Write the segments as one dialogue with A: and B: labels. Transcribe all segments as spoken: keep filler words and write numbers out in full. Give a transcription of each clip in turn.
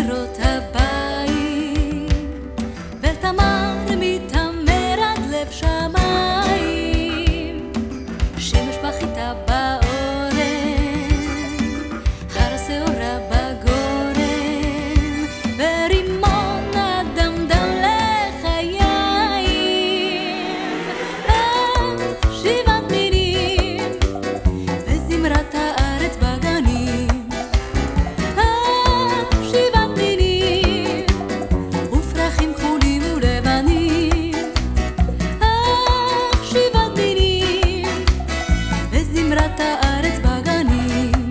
A: קירות הבית, ותמר מתעמר עד לב שמיים, שמש בחיטה באורן, הר השעורה בגורן, ורימון הדמדם לחיים. שבעת מינים וזמרת הארץ בגנים, שבעת מינים ופרחים כחולים ולבנים, שבעת מינים וזמרת הארץ בגנים,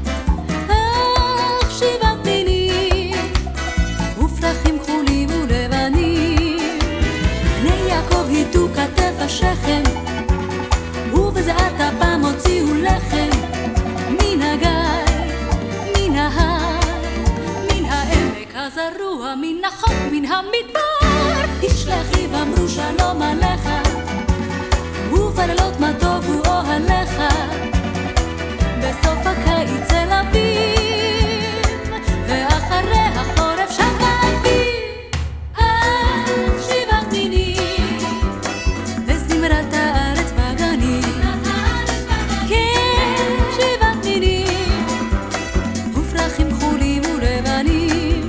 A: שבעת מינים ופרחים כחולים ולבנים. בני יעקב הידו כתף השכם, ובזעת אפם הוציאו לחם, מן הגיא, מן ההר, מן העמק הזרוע, מן החוף, מן המדבר. איש לאחיו אמרו שלום עליך, ובלילות מה טובו אוהליך. בסוף הקיץ אל אביב, ואחרי החורף שב אביב. שבעת מינים וזמרת הארץ בגנים, כן, שבעת מינים ופרחים כחולים ולבנים.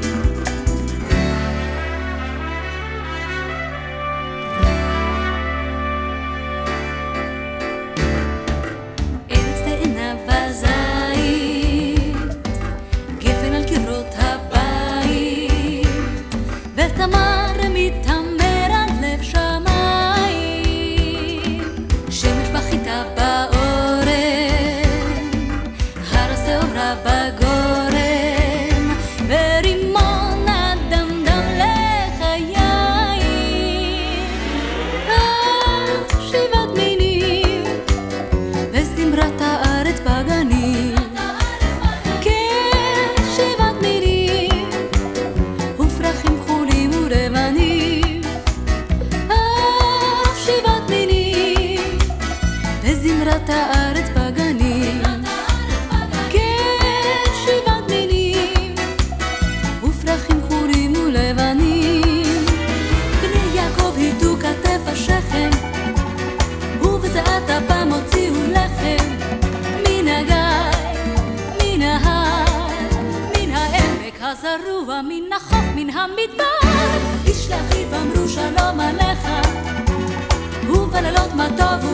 A: ארץ תאנה וזית, גפן על קירות הבית, ותמר מתעמר עד לב שמיים, שמש בחיטה באורן, הר השעורה בגורן, ורימון הדמדם לחיים. שבעת מינים וזמרת הארץ בגנים, כן, שבעת מינים ופרחים כחולים ולבנים, שבעת מינים וזמרת הארץ בגנים, כן, שבעת מינים ופרחים כחולים ולבנים. בני יעקב הידו כתף השכם, ובזעת אפם הוציאו לחם, מן הגיא, מן ההר, מן העמק הזרוע, מן החוף, מן המדבר. איש לאחיו אמרו שלום עליך, ובלילות מה טובו